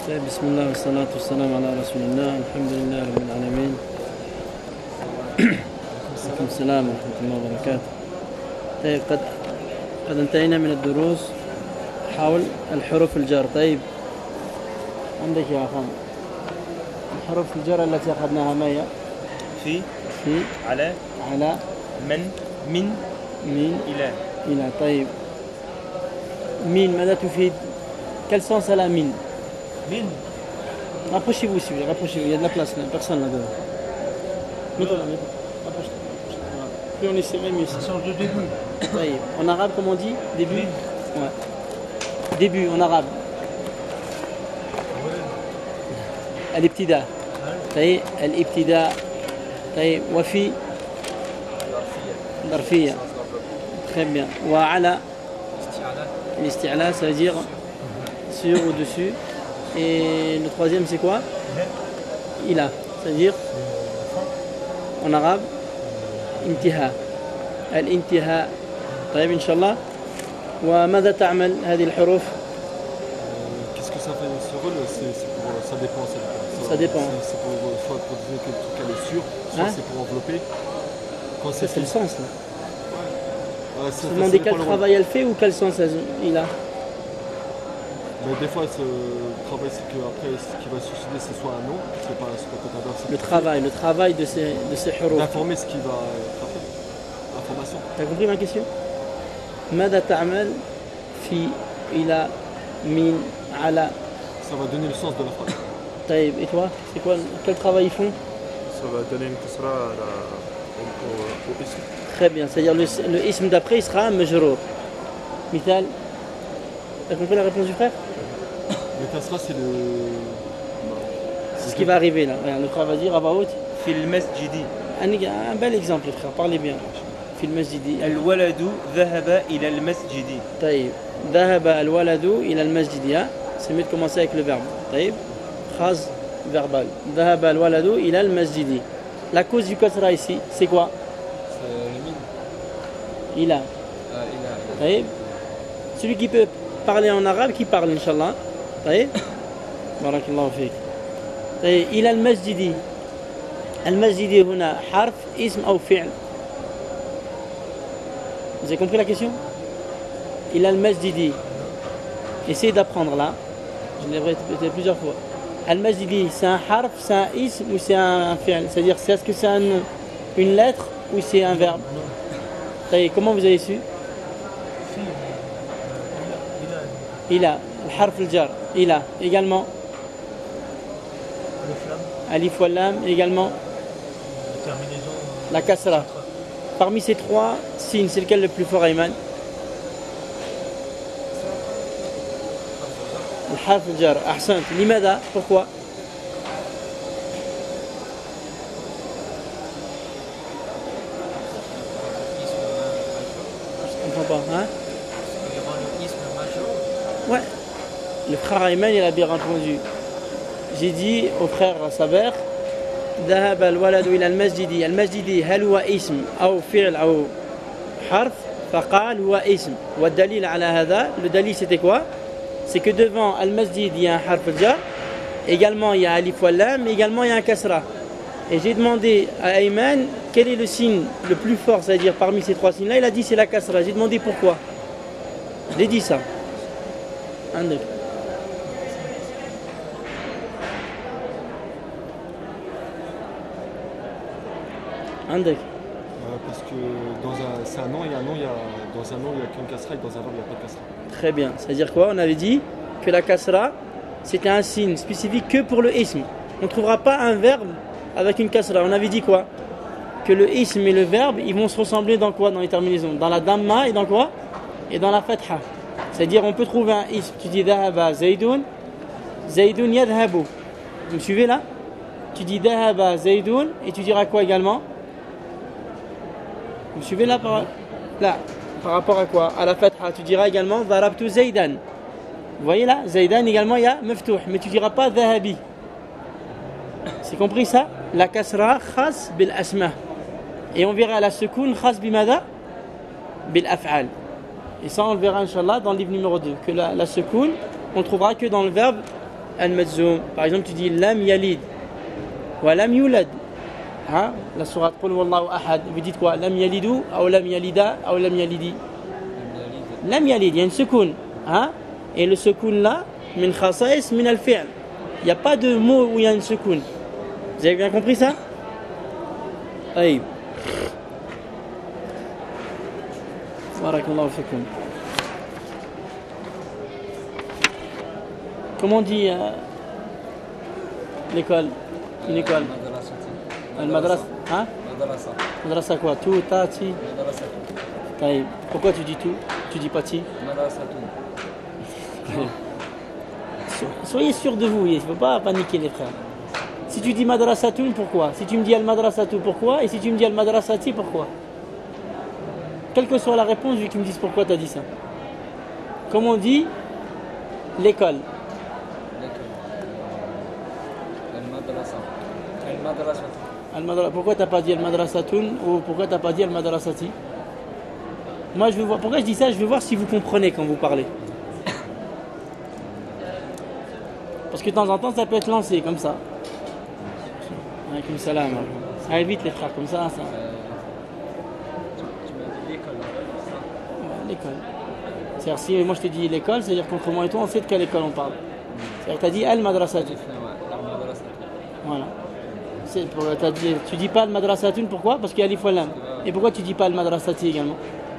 طيب بسم الله والصلاة والسلام على رسول الله الحمد لله رب العالمين. عليكم السلام ورحمة الله وبركاته. طيب قد انتهينا من الدروس حول الحروف الجر. طيب عندك يا أخوان الحروف الجر التي أخذناها ما هي؟ في على من إلى. طيب مين ماذا تفيد؟ Quel sens elle a mine? Mine. Rapprochez-vous s'il vous plaît, rapprochez-vous, il y a de la place là, personne là-dedans. Mets-toi là, rapproche-toi. Voilà. Plus on est serré, mieux c'est. Ça change de début. طيب. En arabe, comment on dit? Début? Mine. Ouais. Début en arabe. الابتداء. طيب الابتداء. طيب وفي ظرفية. Très bien. وعلى الاستعلاء, ça veut dire sur ou dessus. Et le troisième c'est quoi? Ila, c'est-à-dire en arabe انتهاء. الانتهاء. طيب إن شاء الله. وماذا تعمل هذه الحروف؟ Qu'est-ce que ça fait ce rôle? Ça dépend. Ça dépend. C'est pour, soit pour dire que le truc elle est sûr, soit c'est pour envelopper. Quand Ça c'est le sens là. Ouais, Se demander quel travail elle fait ou quel sens il a. Mais des fois, le travail, c'est qu'après, ce qui va succéder, c'est soit un nom, c'est pas ce que tu as le travail de ces حروف. D'informer ce qui va après. L'information. T'as compris ma question? ماذا تعمل في إلى من على. Ça va donner le sens de la phrase. طيب et toi? C'est quoi? Quel travail ils font? Ça va donner une kasra au ism. Très bien, c'est-à-dire le ism d'après il sera majrour. Mithal. T'as compris la réponse du frère? Le kasra, c'est le. C'est ce qui va arriver là. Le frère va dire Abaout. في المسجد. Un bel exemple, frère, parlez bien. في المسجد. الولد ذهب إلى المسجد. طيب ذهب الولد إلى المسجد. C'est mieux de commencer avec le verbe. طيب phrase verbale. ذهب الولد إلى المسجد. La cause du kasra ici, c'est quoi? C'est le mine. Il a. طيب celui qui peut parler en arabe, qui parle Inch'Allah. طيب بارك الله فيك. طيب إلى المسجد. المسجد هنا حرف اسم أو فعل. Vous avez compris la question? إلى المسجد. Essayez d'apprendre là. Je l'ai répété plusieurs fois. المسجد c'est un harf, c'est un ism ou c'est un fi'l? C'est-à-dire est-ce que c'est un nom, une lettre ou c'est un verbe? طيب comment vous avez su? إلى الحرف الجر. إلى également alif wal lam également la kasra. Parmi ces trois signes, c'est lequel le plus fort, Ayman? الحرف الجر. أحسنت. لماذا? Pourquoi? Je comprends pas, hein? Ouais. Le frère Ayman, il a bien répondu. J'ai dit au frère Saber ذهب الولد إلى المسجد. المسجد هل هو اسم أو فعل أو حرف؟ فقال هو اسم. والدليل على هذا, le dalil c'était quoi? C'est que devant al-masjid il y a un harf al-jar, également il y a alif wal lam, mais également il y a un kasra. Et j'ai demandé à Ayman quel est le signe le plus fort, c'est-à-dire parmi ces trois signes là, il a dit c'est la kasra. J'ai demandé pourquoi. J'ai dit ça. عندك. عندك. Parce que c'est un nom et un nom, dans un nom il n'y a qu'une kasra et dans un verbe il n'y a pas de kasra. Très bien. C'est-à-dire quoi? On avait dit que la kasra c'était un signe spécifique que pour le ism. On ne trouvera pas un verbe avec une kasra. On avait dit quoi? Que le ism et le verbe ils vont se ressembler dans quoi? Dans les terminaisons. Dans la damma et dans quoi? Et dans la fatha. C'est-à-dire on peut trouver un ism. Tu dis dhahaba zaydun. Zaydun yadhabu. Vous me suivez là? Tu dis dhahaba zaydun et tu diras quoi également? Vous me suivez là par rapport à quoi? À la fatha. Tu diras également darabtu zaydan. Vous voyez là? Zaydan également il y a maftouh. Mais tu diras pas dhahabi. C'est compris ça? La kasra khas bil asma. Et on verra la sekoun khas bimada? Bil af'al. Et ça on le verra Inch'Allah dans le livre numéro 2. Que la sekoun on ne trouvera que dans le verbe al-majzoum. Par exemple, tu dis lam yalid wa lam yulad. Hein? La sourate Qul Wallahu Ahad. Vous dites quoi? Lam yalidu ou lam yalida ou lam yalidi? Lam yalid, il y a une secoun. Hein? Et le secoun là, min khasais min al-fi'l. Il n'y a pas de mot où il y a une secoun. Vous avez bien compris ça? Aïe. Barakallahu fikum. Comment on dit l'école? Une école? Al-madrasa. Hein? Madrasa quoi? Tout, ta, ti? Taïb. Pourquoi tu dis tout? Tu dis pas ti? Soyez sûr de vous, il ne faut pas paniquer les frères. Si tu dis madrasatoun, pourquoi? Si tu me dis al-madrasatou, pourquoi? Et si tu me dis al-madrasati, pourquoi? Quelle que soit la réponse, vu qu'ils me disent pourquoi tu as dit ça. Comme on dit l'école. Pourquoi tu n'as pas dit al-madrasatoun ou pourquoi tu n'as pas dit al-madrasati? Moi, je veux voir. Pourquoi je dis ça? Je veux voir si vous comprenez quand vous parlez. Parce que de temps en temps, ça peut être lancé comme ça. Alaykoum salam. Allez vite les frères, comme ça. Tu m'as dit l'école. L'école. C'est-à-dire, si moi je te dis l'école, c'est-à-dire qu'entre moi et toi, on sait de quelle école on parle. C'est-à-dire que tu as dit al-madrasatoun. Voilà. Tu dis pas al-madrasatoun, pourquoi? Parce qu'il y a alif wa lam. Et pourquoi tu dis pas al-madrasati également?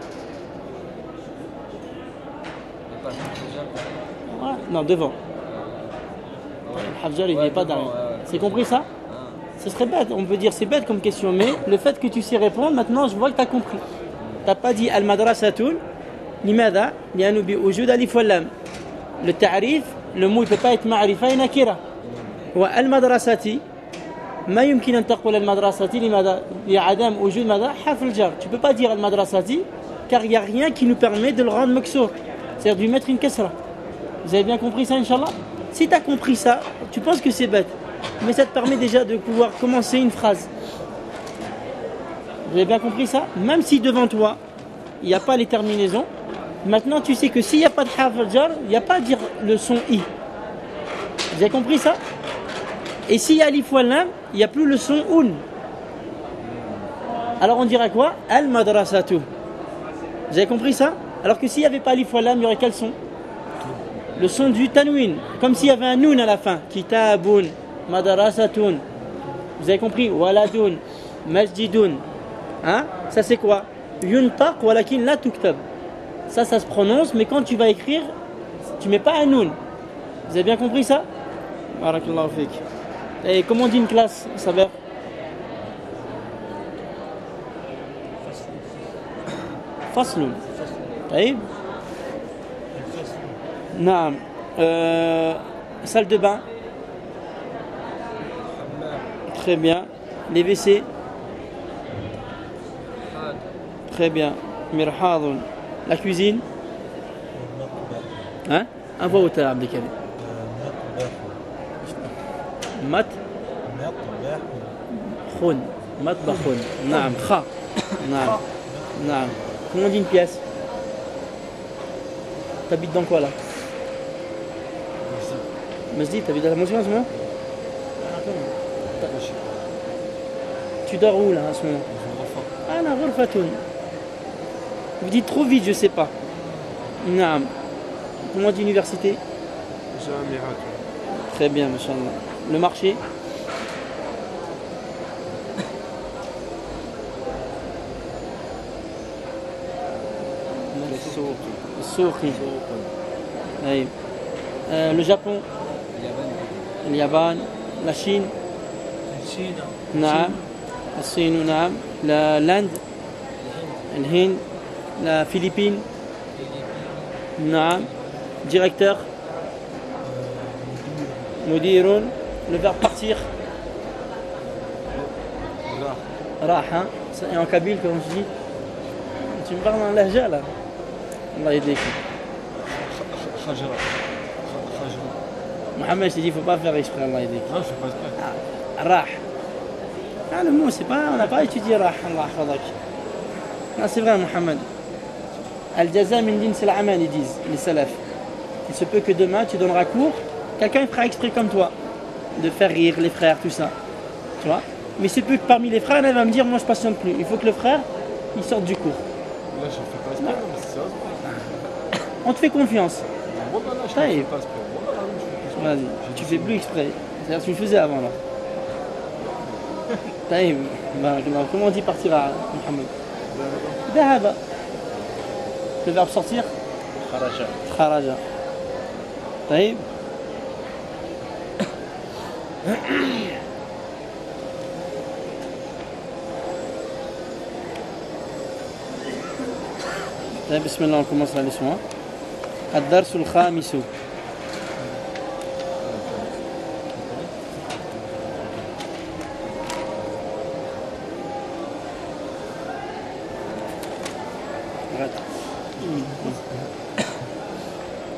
Ouais, non, devant. Al-Hafjar, il n'est pas derrière. C'est compris ça? Ce serait bête, on peut dire c'est bête comme question, mais le fait que tu sais répondre, maintenant je vois que tu as compris. Tu n'as pas dit al-madrasatoun, لماذا؟ لأنه بوجود ألف واللام. Le ta'rif, le mot ne peut pas être ma'rifa et nakira. والمدرسة ما يمكن أن تقول المدرسة لماذا؟ لعدم وجود ماذا؟ حرف الجر. Tu ne peux pas dire al-madrasati car il n'y a rien qui nous permet de le rendre maksour, c'est-à-dire de lui mettre une kasra. Vous avez bien compris ça, Inch'Allah? Si tu as compris ça, tu penses que c'est bête, mais ça te permet déjà de pouvoir commencer une phrase. Vous avez bien compris ça? Même si devant toi, il n'y a pas les terminaisons, maintenant tu sais que s'il n'y a pas de harf al-jar, il n'y a pas à dire le son i. Vous avez compris ça? Et s'il y a alif wa lam, il n'y a plus le son un. Alors on dira quoi? Al-madrasatu. Vous avez compris ça? Alors que s'il n'y avait pas alif wa lam, il y aurait quel son? Le son du tanwin, comme s'il y avait un noun à la fin. Kitabun, madrasatun. Vous avez compris? Waladun, masjidun. Hein? Ça c'est quoi? Yuntaq walakin la tuktab. Ça se prononce, mais quand tu vas écrire, tu mets pas un noun. Vous avez bien compris ça? Barakallahu fik. Et comment on dit une classe, Saber? Faslun. Taïb. Naam. Salle de bain. Très bien. Les WC. Très bien. Mirhadun. La cuisine. Hein? Un voix au talab des mat. Khun. Matbakhun. Naam. Kha. Naam. Naam. Comment on dit une pièce? T'habites dans quoi là? Masjid, t'habites dans la mosquée en ce moment? Tu dors où là en ce moment? Ah la ghurfatoun. Vous dites trop vite, je sais pas. Naam. Comment on dit université? Très bien, machallah. Le marché? Souqi. Le Japon? Le Yaban. La Chine? Naam. La Chine, naam. L'Inde? Le Hind. La Philippines? Naam. Directeur? Mudirun. Le verbe partir? Rah, hein? Et en kabyle, comment tu dis? Tu me parles en lahja là? Allah yédik. Mohamed, je t'ai dit, il ne faut pas faire exprès, Allah yédik. Non, je ne fais pas exprès. Rah. Ah, le mot, c'est pas, on n'a pas étudié Rah, Allah fadak. Non, c'est vrai, Mohamed. Al-jaza min din, c'est l'aman, ils disent, les salafs. Il se peut que demain, tu donneras cours Quelqu'un fera exprès comme toi, de faire rire les frères, tout ça. Tu vois. Mais c'est peu que parmi les frères, il va me dire, moi je patiente plus. Il faut que le frère, il sorte du cours. Là, je fais pas exprès, mais c'est sérieux. On te fait confiance. Moi, là, je fais pas exprès. Moi, là, Vas-y, tu fais plus exprès. C'est-à-dire que tu le faisais avant là. Taïb, comment on dit partir à Mohamed? Dahaba. Le verbe sortir? Kharaja. Kharaja. Taïb. Bismillah, on commence la leçon. الدرس الخامس